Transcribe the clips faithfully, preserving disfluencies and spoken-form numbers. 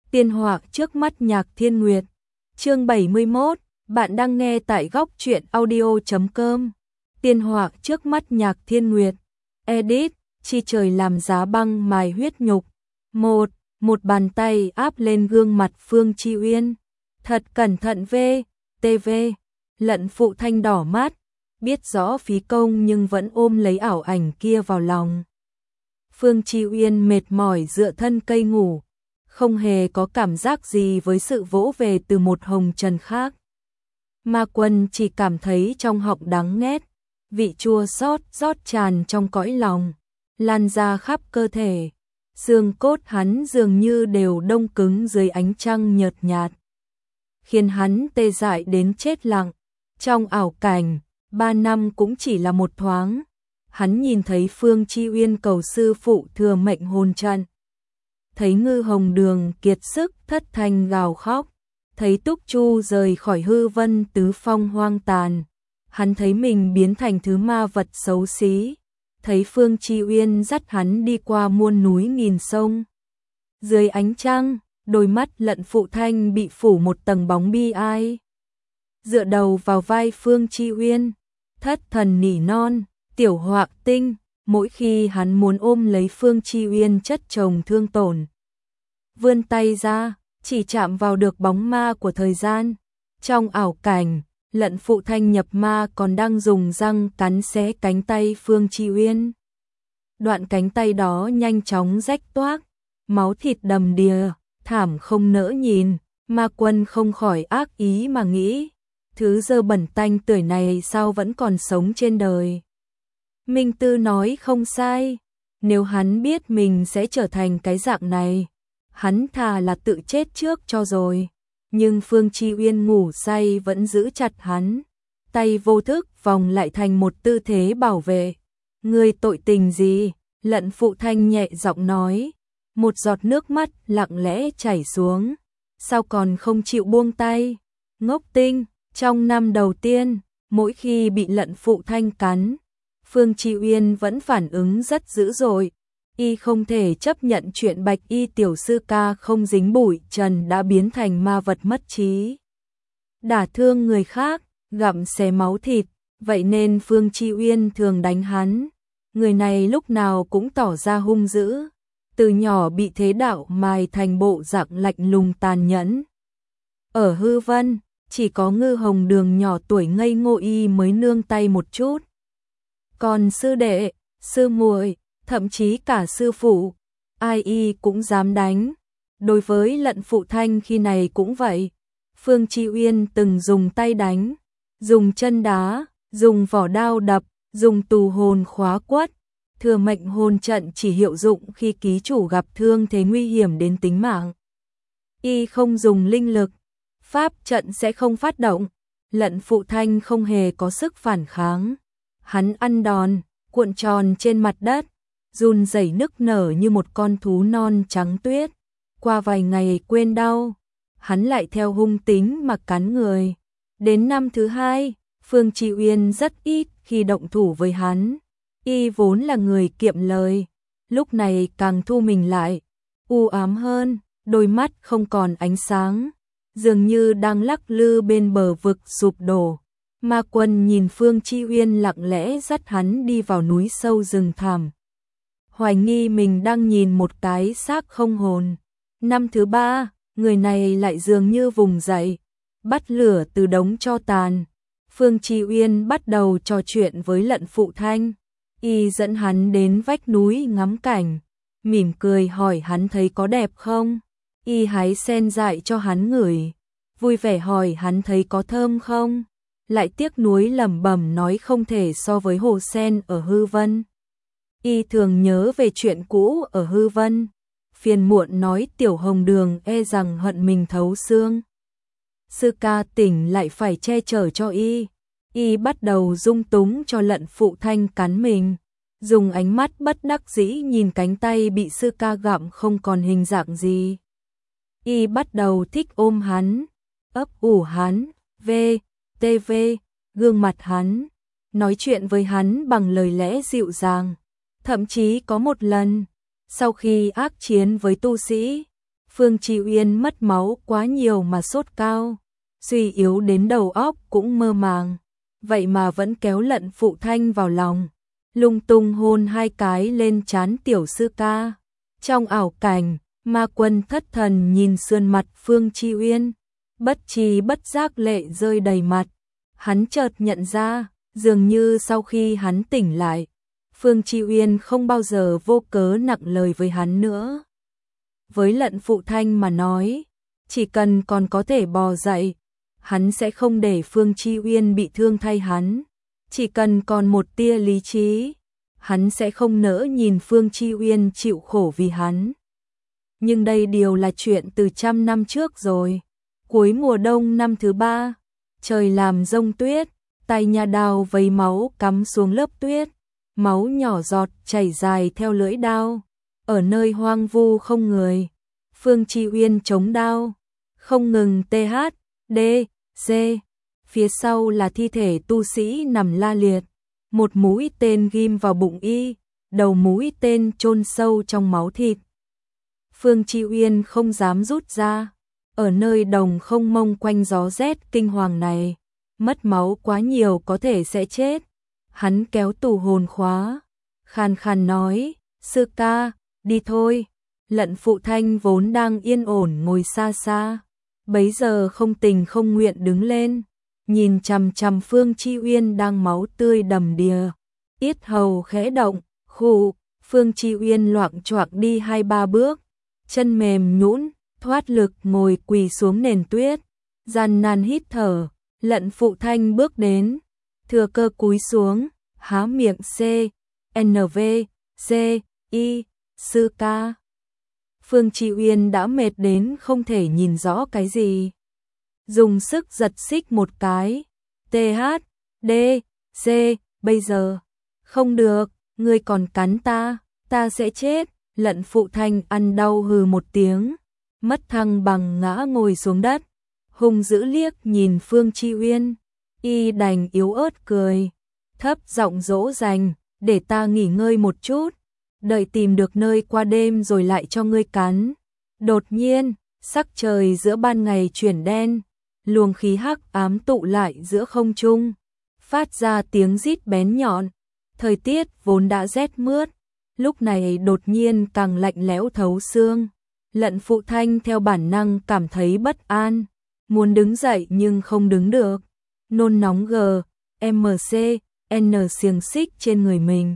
Tiên họa trước mắt Nhạc Thiên Nguyệt. Chương bảy mươi mốt, bạn đang nghe tại góc truyện audio chấm com. Tiên họa trước mắt Nhạc Thiên Nguyệt. Edit, chi trời làm giá băng mài huyết nhục. Một, một bàn tay áp lên gương mặt Phương Chi Uyên. Thật cẩn thận về, tê vê. Lận Phụ Thanh đỏ mắt, biết rõ phí công nhưng vẫn ôm lấy ảo ảnh kia vào lòng. Phương Chi Uyên mệt mỏi dựa thân cây ngủ, không hề có cảm giác gì với sự vỗ về từ một hồng trần khác. Ma Quân chỉ cảm thấy trong họng đắng nghét, vị chua xót rót tràn trong cõi lòng, lan ra khắp cơ thể. Xương cốt hắn dường như đều đông cứng dưới ánh trăng nhợt nhạt, khiến hắn tê dại đến chết lặng. Trong ảo cảnh, ba năm cũng chỉ là một thoáng. Hắn nhìn thấy Phương Chi Uyên cầu sư phụ thừa mệnh hồn trận, thấy Ngư Hồng Đường kiệt sức thất thanh gào khóc, thấy Túc Chu rời khỏi hư vân tứ phong hoang tàn. Hắn thấy mình biến thành thứ ma vật xấu xí, thấy Phương Chi Uyên dắt hắn đi qua muôn núi nghìn sông. Dưới ánh trăng, đôi mắt Lận Phụ Thanh bị phủ một tầng bóng bi ai. Dựa đầu vào vai Phương Chi Uyên, thất thần nỉ non, tiểu Họa Tinh. Mỗi khi hắn muốn ôm lấy Phương Chi Uyên chất chồng thương tổn, vươn tay ra, chỉ chạm vào được bóng ma của thời gian. Trong ảo cảnh, Lận Phụ Thanh nhập ma còn đang dùng răng cắn xé cánh tay Phương Chi Uyên. Đoạn cánh tay đó nhanh chóng rách toác, máu thịt đầm đìa, thảm không nỡ nhìn. Ma Quân không khỏi ác ý mà nghĩ, thứ dơ bẩn tanh tưởi này sao vẫn còn sống trên đời. Minh Tư nói không sai, nếu hắn biết mình sẽ trở thành cái dạng này, hắn thà là tự chết trước cho rồi. Nhưng Phương Chi Uyên ngủ say vẫn giữ chặt hắn, tay vô thức vòng lại thành một tư thế bảo vệ. Ngươi tội tình gì? Lận Phụ Thanh nhẹ giọng nói, một giọt nước mắt lặng lẽ chảy xuống. Sao còn không chịu buông tay? Ngốc tinh, trong năm đầu tiên, mỗi khi bị Lận Phụ Thanh cắn, Phương Chi Uyên vẫn phản ứng rất dữ dội. Y không thể chấp nhận chuyện Bạch Y tiểu sư ca không dính bụi trần đã biến thành ma vật mất trí, đả thương người khác, gặm xé máu thịt. Vậy nên Phương Chi Uyên thường đánh hắn. Người này lúc nào cũng tỏ ra hung dữ, từ nhỏ bị thế đạo mài thành bộ dạng lạnh lùng tàn nhẫn. Ở hư vân, chỉ có Ngư Hồng Đường nhỏ tuổi ngây ngô y mới nương tay một chút. Còn sư đệ, sư muội, thậm chí cả sư phụ, ai y cũng dám đánh. Đối với Lận Phụ Thanh khi này cũng vậy. Phương Chi Uyên từng dùng tay đánh, dùng chân đá, dùng vỏ đao đập, dùng tù hồn khóa quất. Thừa mệnh hồn trận chỉ hiệu dụng khi ký chủ gặp thương thế nguy hiểm đến tính mạng. Y không dùng linh lực, pháp trận sẽ không phát động. Lận Phụ Thanh không hề có sức phản kháng. Hắn ăn đòn, cuộn tròn trên mặt đất, run rẩy nức nở như một con thú non trắng tuyết. Qua vài ngày quên đau, hắn lại theo hung tính mà cắn người. Đến năm thứ hai, Phương Chi Uyên rất ít khi động thủ với hắn. Y vốn là người kiệm lời, lúc này càng thu mình lại, u ám hơn, đôi mắt không còn ánh sáng, dường như đang lắc lư bên bờ vực sụp đổ. Ma Quân nhìn Phương Chi Uyên lặng lẽ dắt hắn đi vào núi sâu rừng thẳm, hoài nghi mình đang nhìn một cái xác không hồn. Năm thứ ba, người này lại dường như vùng dậy, bắt lửa từ đống tro tàn. Phương Chi Uyên bắt đầu trò chuyện với Lận Phụ Thanh. Y dẫn hắn đến vách núi ngắm cảnh, mỉm cười hỏi hắn thấy có đẹp không. Y hái sen dại cho hắn ngửi, vui vẻ hỏi hắn thấy có thơm không. Lại tiếc nuối lẩm bẩm nói không thể so với hồ sen ở hư vân. Y thường nhớ về chuyện cũ ở hư vân, phiền muộn nói tiểu Hồng Đường e rằng hận mình thấu xương. Sư ca tỉnh lại phải che chở cho y. Y bắt đầu dung túng cho Lận Phụ Thanh cắn mình, dùng ánh mắt bất đắc dĩ nhìn cánh tay bị sư ca gặm không còn hình dạng gì. Y bắt đầu thích ôm hắn, ấp ủ hắn, vê, tê vê, gương mặt hắn, nói chuyện với hắn bằng lời lẽ dịu dàng. Thậm chí có một lần, sau khi ác chiến với tu sĩ, Phương Chi Uyên mất máu quá nhiều mà sốt cao, suy yếu đến đầu óc cũng mơ màng, vậy mà vẫn kéo Lận Phụ Thanh vào lòng, lung tung hôn hai cái lên trán tiểu sư ca. Trong ảo cảnh, Ma Quân thất thần nhìn sườn mặt Phương Chi Uyên, bất tri bất giác lệ rơi đầy mặt. Hắn chợt nhận ra, dường như sau khi hắn tỉnh lại, Phương Chi Uyên không bao giờ vô cớ nặng lời với hắn nữa. Với Lận Phụ Thanh mà nói, chỉ cần còn có thể bò dậy, hắn sẽ không để Phương Chi Uyên bị thương thay hắn. Chỉ cần còn một tia lý trí, hắn sẽ không nỡ nhìn Phương Chi Uyên chịu khổ vì hắn. Nhưng đây điều là chuyện từ trăm năm trước rồi. Cuối mùa đông năm thứ ba, trời làm giông tuyết, tay nhà đao vấy máu cắm xuống lớp tuyết, máu nhỏ giọt chảy dài theo lưỡi đao. Ở nơi hoang vu không người, Phương Chi Uyên chống đao, không ngừng tê hát, đê, xê. Phía sau là thi thể tu sĩ nằm la liệt, một mũi tên ghim vào bụng y, đầu mũi tên chôn sâu trong máu thịt. Phương Chi Uyên không dám rút ra, ở nơi đồng không mông quanh gió rét kinh hoàng này, mất máu quá nhiều có thể sẽ chết. Hắn kéo tù hồn khóa, khàn khàn nói, sư ca, đi thôi. Lận Phụ Thanh vốn đang yên ổn ngồi xa xa, bấy giờ không tình không nguyện đứng lên, nhìn chằm chằm Phương Chi Uyên đang máu tươi đầm đìa, yết hầu khẽ động, khụ. Phương Chi Uyên loạng choạng đi hai ba bước, chân mềm nhũn, thoát lực ngồi quỳ xuống nền tuyết, gian nan hít thở. Lận Phụ Thanh bước đến, thừa cơ cúi xuống, há miệng C, N V, C, I, sư ca. Phương Chi Uyên đã mệt đến không thể nhìn rõ cái gì, dùng sức giật xích một cái, T H, D, C, bây giờ, không được, ngươi còn cắn ta, ta sẽ chết. Lận Phụ Thanh ăn đau hừ một tiếng, mất thăng bằng ngã ngồi xuống đất, hung dữ liếc nhìn Phương Chi Uyên, y đành yếu ớt cười, thấp giọng dỗ dành, để ta nghỉ ngơi một chút, đợi tìm được nơi qua đêm rồi lại cho ngươi cắn. Đột nhiên, sắc trời giữa ban ngày chuyển đen, luồng khí hắc ám tụ lại giữa không trung, phát ra tiếng rít bén nhọn. Thời tiết vốn đã rét mướt, lúc này đột nhiên càng lạnh lẽo thấu xương. Lận Phụ Thanh theo bản năng cảm thấy bất an, muốn đứng dậy nhưng không đứng được, nôn nóng g, m c, n xiềng xích trên người mình.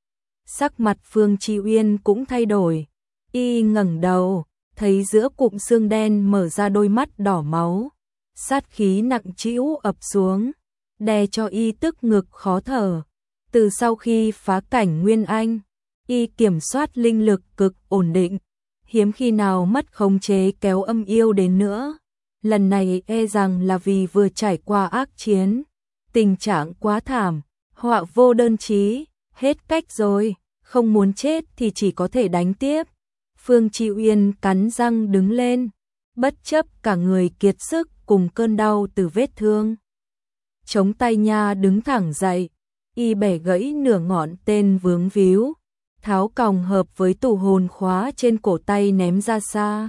Sắc mặt Phương Chi Uyên cũng thay đổi, y ngẩng đầu, thấy giữa cụm xương đen mở ra đôi mắt đỏ máu, sát khí nặng trĩu ập xuống, đè cho y tức ngực khó thở. Từ sau khi phá cảnh Nguyên Anh, y kiểm soát linh lực cực ổn định, hiếm khi nào mất khống chế kéo âm yêu đến nữa. Lần này e rằng là vì vừa trải qua ác chiến, tình trạng quá thảm, họa vô đơn chí, hết cách rồi, không muốn chết thì chỉ có thể đánh tiếp. Phương Chi Uyên cắn răng đứng lên, bất chấp cả người kiệt sức cùng cơn đau từ vết thương. Chống tay nha đứng thẳng dậy, y bẻ gãy nửa ngọn tên vướng víu, tháo còng hợp với tù hồn khóa trên cổ tay ném ra xa.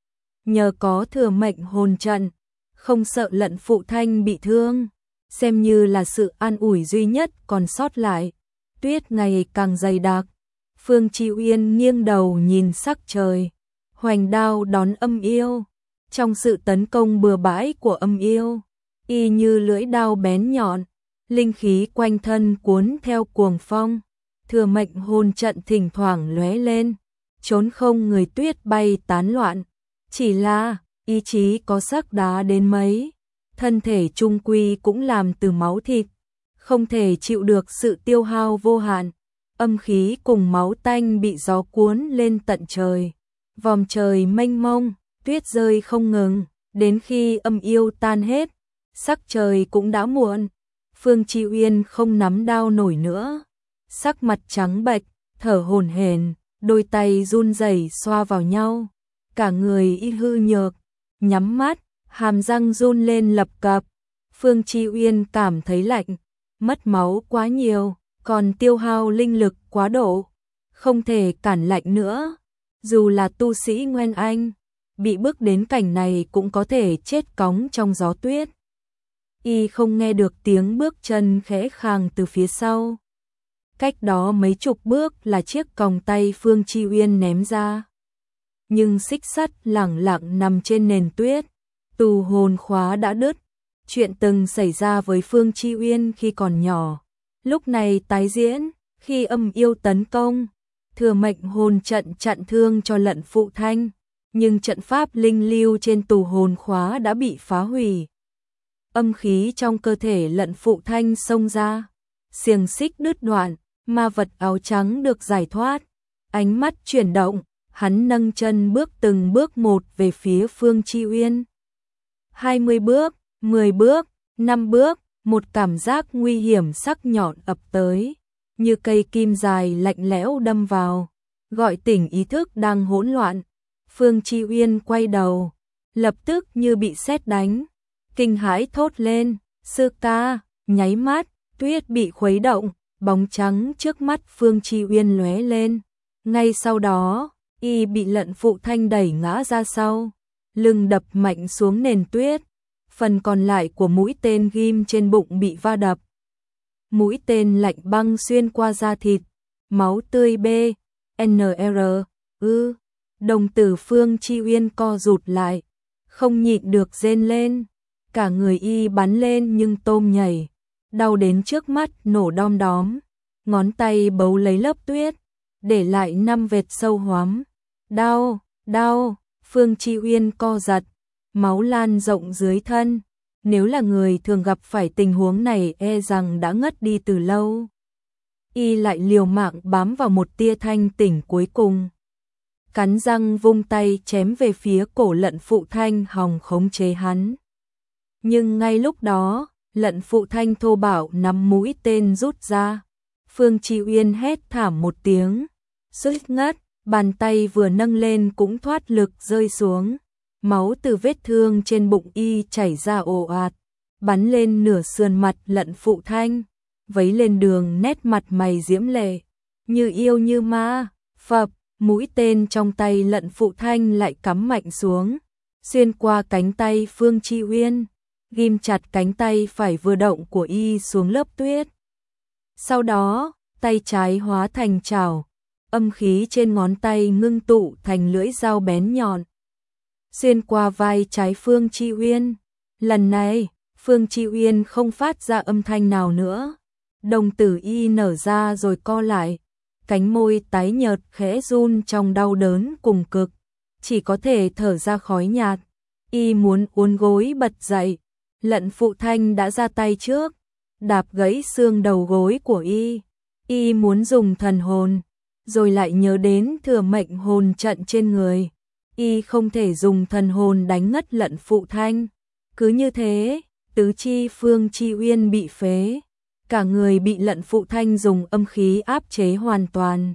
Nhờ có thừa mệnh hồn trận, không sợ Lận Phụ Thanh bị thương, xem như là sự an ủi duy nhất còn sót lại. Tuyết ngày càng dày đặc, Phương Chi Uyên nghiêng đầu nhìn sắc trời, hoành đao đón âm yêu. Trong sự tấn công bừa bãi của âm yêu, y như lưỡi đao bén nhọn, linh khí quanh thân cuốn theo cuồng phong, thừa mệnh hồn trận thỉnh thoảng lóe lên, trốn không người tuyết bay tán loạn. Chỉ là, ý chí có sắc đá đến mấy, thân thể trung quy cũng làm từ máu thịt, không thể chịu được sự tiêu hao vô hạn. Âm khí cùng máu tanh bị gió cuốn lên tận trời, vòm trời mênh mông, tuyết rơi không ngừng, đến khi âm yêu tan hết, sắc trời cũng đã muộn. Phương Chi Uyên không nắm đao nổi nữa, sắc mặt trắng bệch, thở hổn hển, đôi tay run rẩy xoa vào nhau, cả người y hư nhược, nhắm mắt, hàm răng run lên lập cập. Phương Chi Uyên cảm thấy lạnh, mất máu quá nhiều, còn tiêu hao linh lực quá độ, không thể cản lạnh nữa. Dù là tu sĩ Nguyên Anh, bị bước đến cảnh này cũng có thể chết cóng trong gió tuyết. Y không nghe được tiếng bước chân khẽ khàng từ phía sau. Cách đó mấy chục bước là chiếc còng tay Phương Chi Uyên ném ra. Nhưng xích sắt lẳng lặng nằm trên nền tuyết, tù hồn khóa đã đứt. Chuyện từng xảy ra với Phương Chi Uyên khi còn nhỏ, lúc này tái diễn, khi âm yêu tấn công, thừa mệnh hồn trận chặn thương cho Lận Phụ Thanh, nhưng trận pháp linh lưu trên tù hồn khóa đã bị phá hủy. Âm khí trong cơ thể Lận Phụ Thanh xông ra, xiềng xích đứt đoạn, ma vật áo trắng được giải thoát. Ánh mắt chuyển động, hắn nâng chân bước từng bước một về phía Phương Chi Uyên. hai mươi bước, mười bước, năm bước, một cảm giác nguy hiểm sắc nhọn ập tới, như cây kim dài lạnh lẽo đâm vào, gọi tỉnh ý thức đang hỗn loạn. Phương Chi Uyên quay đầu, lập tức như bị sét đánh, kinh hãi thốt lên, sư ca, nháy mắt, tuyết bị khuấy động, bóng trắng trước mắt Phương Chi Uyên lóe lên. Ngay sau đó, y bị Lận Phụ Thanh đẩy ngã ra sau, lưng đập mạnh xuống nền tuyết, phần còn lại của mũi tên ghim trên bụng bị va đập. Mũi tên lạnh băng xuyên qua da thịt, máu tươi B, N R, ư, đồng tử Phương Chi Uyên co rụt lại, không nhịn được rên lên, cả người y bắn lên nhưng tôm nhảy, đau đến trước mắt nổ đom đóm, ngón tay bấu lấy lớp tuyết, để lại năm vệt sâu hoắm. Đau, đau, Phương Chi Uyên co giật, máu lan rộng dưới thân, nếu là người thường gặp phải tình huống này e rằng đã ngất đi từ lâu. Y lại liều mạng bám vào một tia thanh tỉnh cuối cùng. Cắn răng vung tay chém về phía cổ Lận Phụ Thanh hòng khống chế hắn. Nhưng ngay lúc đó, Lận Phụ Thanh thô bạo nắm mũi tên rút ra. Phương Chi Uyên hét thảm một tiếng, suýt ngất, bàn tay vừa nâng lên cũng thoát lực rơi xuống. Máu từ vết thương trên bụng y chảy ra ồ ạt, bắn lên nửa sườn mặt Lận Phụ Thanh, vấy lên đường nét mặt mày diễm lệ, như yêu như ma. Phập, mũi tên trong tay Lận Phụ Thanh lại cắm mạnh xuống, xuyên qua cánh tay Phương Chi Uyên, ghim chặt cánh tay phải vừa động của y xuống lớp tuyết. Sau đó, tay trái hóa thành chảo, âm khí trên ngón tay ngưng tụ thành lưỡi dao bén nhọn, xuyên qua vai trái Phương Chi Uyên. Lần này, Phương Chi Uyên không phát ra âm thanh nào nữa, đồng tử y nở ra rồi co lại, cánh môi tái nhợt khẽ run trong đau đớn cùng cực, chỉ có thể thở ra khói nhạt. Y muốn uốn gối bật dậy, Lận Phụ Thanh đã ra tay trước, đạp gãy xương đầu gối của y. Y muốn dùng thần hồn, rồi lại nhớ đến thừa mệnh hồn trận trên người. Y không thể dùng thần hồn đánh ngất Lận Phụ Thanh. Cứ như thế, tứ chi Phương Chi Uyên bị phế, cả người bị Lận Phụ Thanh dùng âm khí áp chế hoàn toàn.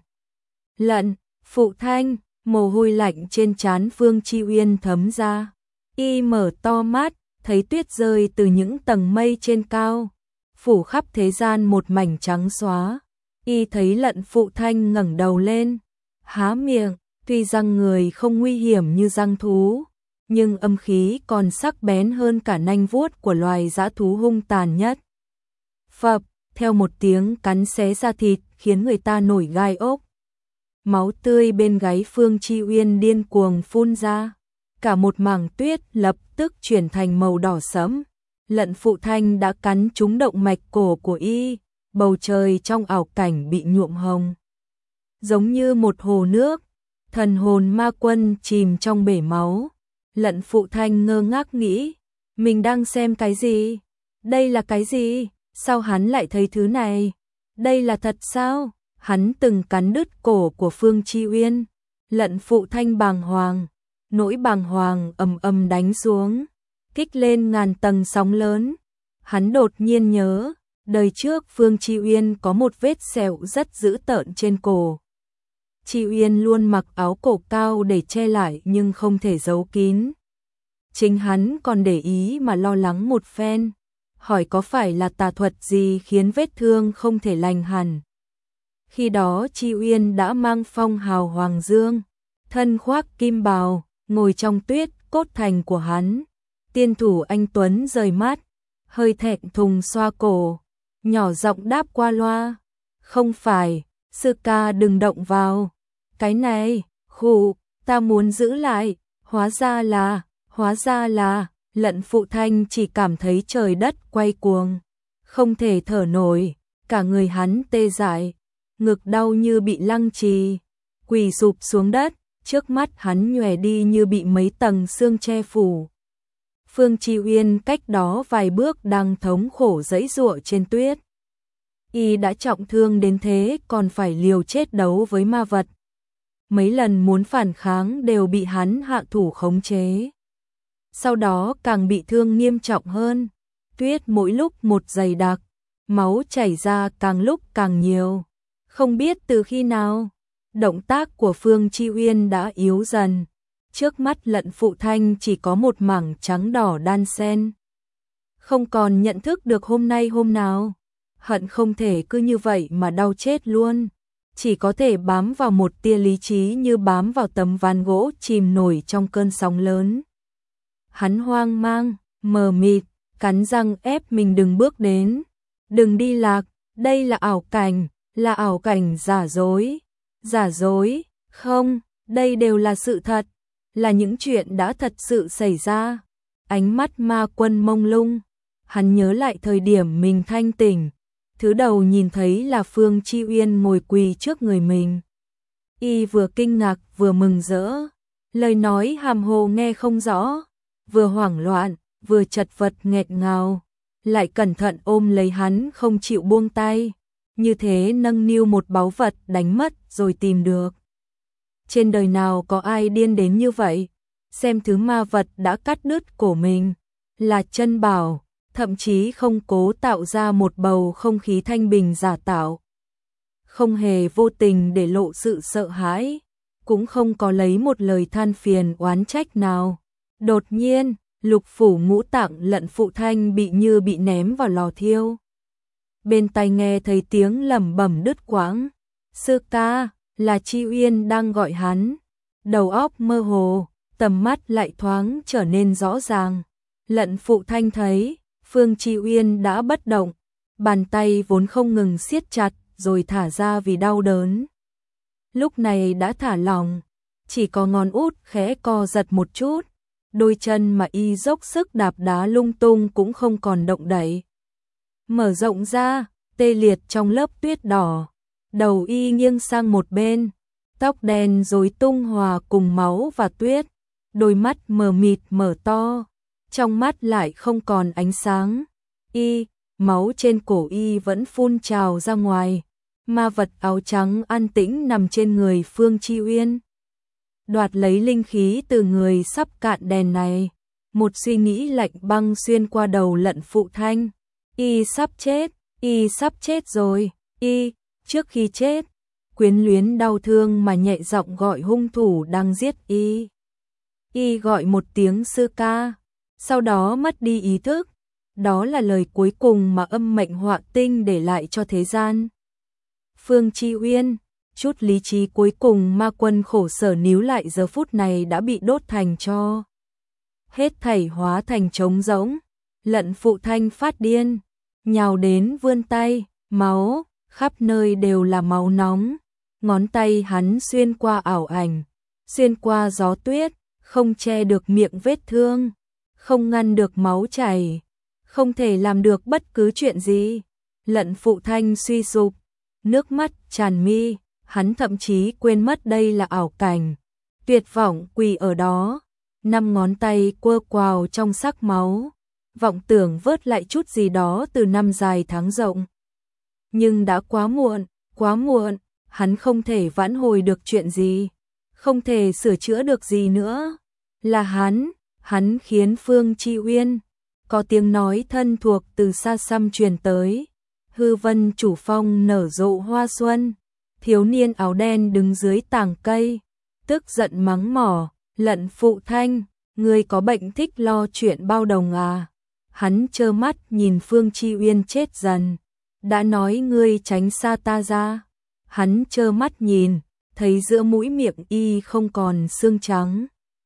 Lận Phụ Thanh, mồ hôi lạnh trên trán Phương Chi Uyên thấm ra. Y mở to mắt, thấy tuyết rơi từ những tầng mây trên cao, phủ khắp thế gian một mảnh trắng xóa. Y thấy Lận Phụ Thanh ngẩng đầu lên, há miệng, tuy răng người không nguy hiểm như răng thú, nhưng âm khí còn sắc bén hơn cả nanh vuốt của loài dã thú hung tàn nhất. Phập, theo một tiếng cắn xé da thịt khiến người ta nổi gai ốc. Máu tươi bên gáy Phương Chi Uyên điên cuồng phun ra, cả một mảng tuyết lập tức chuyển thành màu đỏ sẫm. Lận Phụ Thanh đã cắn trúng động mạch cổ của y, bầu trời trong ảo cảnh bị nhuộm hồng, giống như một hồ nước. Thần hồn ma quân chìm trong bể máu. Lận Phụ Thanh ngơ ngác nghĩ, mình đang xem cái gì? Đây là cái gì? Sao hắn lại thấy thứ này? Đây là thật sao? Hắn từng cắn đứt cổ của Phương Chi Uyên. Lận Phụ Thanh bàng hoàng, nỗi bàng hoàng ầm ầm đánh xuống, kích lên ngàn tầng sóng lớn. Hắn đột nhiên nhớ, đời trước Phương Chi Uyên có một vết sẹo rất dữ tợn trên cổ. Chi Uyên luôn mặc áo cổ cao để che lại nhưng không thể giấu kín. Chính hắn còn để ý mà lo lắng một phen, hỏi có phải là tà thuật gì khiến vết thương không thể lành hẳn. Khi đó Chi Uyên đã mang phong hào hoàng dương, thân khoác kim bào, ngồi trong tuyết cốt thành của hắn. Tiên thủ anh Tuấn rời mắt, hơi thẹn thùng xoa cổ, nhỏ giọng đáp qua loa. Không phải, sư ca đừng động vào. Cái này, khụ, ta muốn giữ lại. Hóa ra là, hóa ra là, Lận Phụ Thanh chỉ cảm thấy trời đất quay cuồng. Không thể thở nổi, cả người hắn tê dại, ngực đau như bị lăng trì, quỳ sụp xuống đất, trước mắt hắn nhòe đi như bị mấy tầng sương che phủ. Phương Chi Uyên cách đó vài bước đang thống khổ giãy giụa trên tuyết. Y đã trọng thương đến thế còn phải liều chết đấu với ma vật. Mấy lần muốn phản kháng đều bị hắn hạ thủ khống chế. Sau đó càng bị thương nghiêm trọng hơn. Tuyết mỗi lúc một dày đặc, máu chảy ra càng lúc càng nhiều. Không biết từ khi nào, động tác của Phương Chi Uyên đã yếu dần. Trước mắt Lận Phụ Thanh chỉ có một mảng trắng đỏ đan xen. Không còn nhận thức được hôm nay hôm nào. Hận không thể cứ như vậy mà đau chết luôn. Chỉ có thể bám vào một tia lý trí như bám vào tấm ván gỗ chìm nổi trong cơn sóng lớn. Hắn hoang mang, mờ mịt, cắn răng ép mình đừng bước đến. Đừng đi lạc, đây là ảo cảnh, là ảo cảnh giả dối. Giả dối, không, đây đều là sự thật, là những chuyện đã thật sự xảy ra. Ánh mắt ma quân mông lung, hắn nhớ lại thời điểm mình thanh tỉnh. Thứ đầu nhìn thấy là Phương Chi Uyên ngồi quỳ trước người mình. Y vừa kinh ngạc vừa mừng rỡ, lời nói hàm hồ nghe không rõ, vừa hoảng loạn, vừa chật vật nghẹt ngào, lại cẩn thận ôm lấy hắn không chịu buông tay, như thế nâng niu một báu vật đánh mất rồi tìm được. Trên đời nào có ai điên đến như vậy, xem thứ ma vật đã cắt đứt cổ mình, là chân bảo. Thậm chí không cố tạo ra một bầu không khí thanh bình giả tạo. Không hề vô tình để lộ sự sợ hãi, cũng không có lấy một lời than phiền oán trách nào. Đột nhiên, lục phủ ngũ tạng Lận Phụ Thanh bị như bị ném vào lò thiêu. Bên tai nghe thấy tiếng lẩm bẩm đứt quãng. Sư ca, là Chi Uyên đang gọi hắn. Đầu óc mơ hồ, tầm mắt lại thoáng trở nên rõ ràng. Lận Phụ Thanh thấy Phương Chi Uyên đã bất động, bàn tay vốn không ngừng siết chặt rồi thả ra vì đau đớn. Lúc này đã thả lỏng, chỉ có ngón út khẽ co giật một chút, đôi chân mà y dốc sức đạp đá lung tung cũng không còn động đậy. Mở rộng ra, tê liệt trong lớp tuyết đỏ, đầu y nghiêng sang một bên, tóc đen rối tung hòa cùng máu và tuyết, đôi mắt mờ mịt mở to. Trong mắt lại không còn ánh sáng. Y, máu trên cổ y vẫn phun trào ra ngoài. Ma vật áo trắng an tĩnh nằm trên người Phương Chi Uyên. Đoạt lấy linh khí từ người sắp cạn đèn này. Một suy nghĩ lạnh băng xuyên qua đầu Lận Phụ Thanh. Y sắp chết, y sắp chết rồi. Y, trước khi chết, quyến luyến đau thương mà nhẹ giọng gọi hung thủ đang giết y. Y gọi một tiếng sư ca. Sau đó mất đi ý thức, đó là lời cuối cùng mà âm mệnh họa tinh để lại cho thế gian. Phương Chi Uyên, chút lý trí cuối cùng ma quân khổ sở níu lại giờ phút này đã bị đốt thành tro. Hết thảy hóa thành trống rỗng, Lận Phụ Thanh phát điên, nhào đến vươn tay, máu, khắp nơi đều là máu nóng. Ngón tay hắn xuyên qua ảo ảnh, xuyên qua gió tuyết, không che được miệng vết thương. Không ngăn được máu chảy, không thể làm được bất cứ chuyện gì. Lận Phụ Thanh suy sụp, nước mắt tràn mi, hắn thậm chí quên mất đây là ảo cảnh. Tuyệt vọng quỳ ở đó, năm ngón tay quơ quào trong sắc máu, vọng tưởng vớt lại chút gì đó từ năm dài tháng rộng. Nhưng đã quá muộn, quá muộn, hắn không thể vãn hồi được chuyện gì, không thể sửa chữa được gì nữa. Là hắn. Hắn khiến Phương Chi Uyên có tiếng nói thân thuộc từ xa xăm truyền tới. Hư vân chủ phong nở rộ hoa xuân, thiếu niên áo đen đứng dưới tàng cây, tức giận mắng mỏ, Lận Phụ Thanh, ngươi có bệnh thích lo chuyện bao đồng à? Hắn trơ mắt nhìn Phương Chi Uyên chết dần, đã nói ngươi tránh xa ta ra. Hắn trơ mắt nhìn, thấy giữa mũi miệng y không còn xương trắng.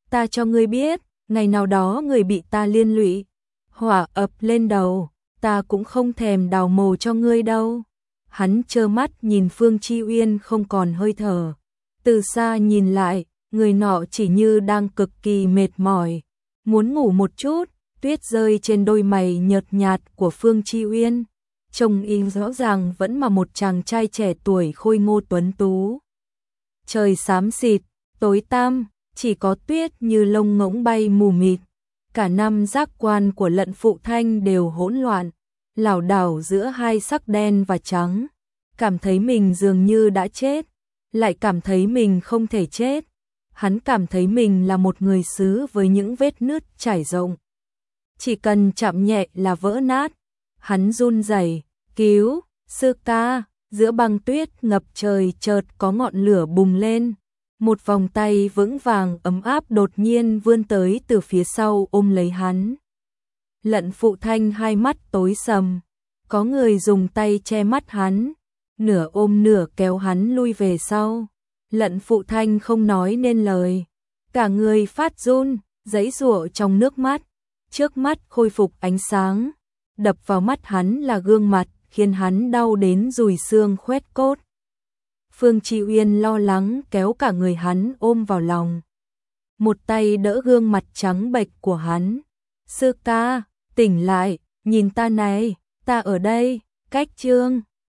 ta cho ngươi biết, ngày nào đó người bị ta liên lụy, hỏa ập lên đầu, ta cũng không thèm đào mồ cho ngươi đâu. Hắn trơ mắt nhìn Phương Chi Uyên không còn hơi thở. Từ xa nhìn lại, người nọ chỉ như đang cực kỳ mệt mỏi, muốn ngủ một chút, tuyết rơi trên đôi mày nhợt nhạt của Phương Chi Uyên. Trông y rõ ràng vẫn là một chàng trai trẻ tuổi khôi ngô tuấn tú. Trời xám xịt, tối tăm, chỉ có tuyết như lông ngỗng bay mù mịt. Cả năm giác quan của Lận Phụ Thanh đều hỗn loạn, lảo đảo giữa hai sắc đen và trắng. Cảm thấy mình dường như đã chết, lại cảm thấy mình không thể chết. Hắn cảm thấy mình là một người sứ với những vết nứt trải rộng. Chỉ cần chạm nhẹ là vỡ nát. Hắn run rẩy, cứu, sư ca, giữa băng tuyết ngập trời chợt có ngọn lửa bùng lên. Một vòng tay vững vàng ấm áp đột nhiên vươn tới từ phía sau ôm lấy hắn. Lận Phụ Thanh hai mắt tối sầm, có người dùng tay che mắt hắn, nửa ôm nửa kéo hắn lui về sau. Lận Phụ Thanh không nói nên lời, cả người phát run, giãy giụa trong nước mắt. Trước mắt khôi phục ánh sáng, đập vào mắt hắn là gương mặt, khiến hắn đau đến rùi xương khoét cốt. Phương Chi Uyên lo lắng kéo cả người hắn ôm vào lòng. Một tay đỡ gương mặt trắng bệch của hắn. Sư ca, tỉnh lại, nhìn ta này, ta ở đây, cách Trương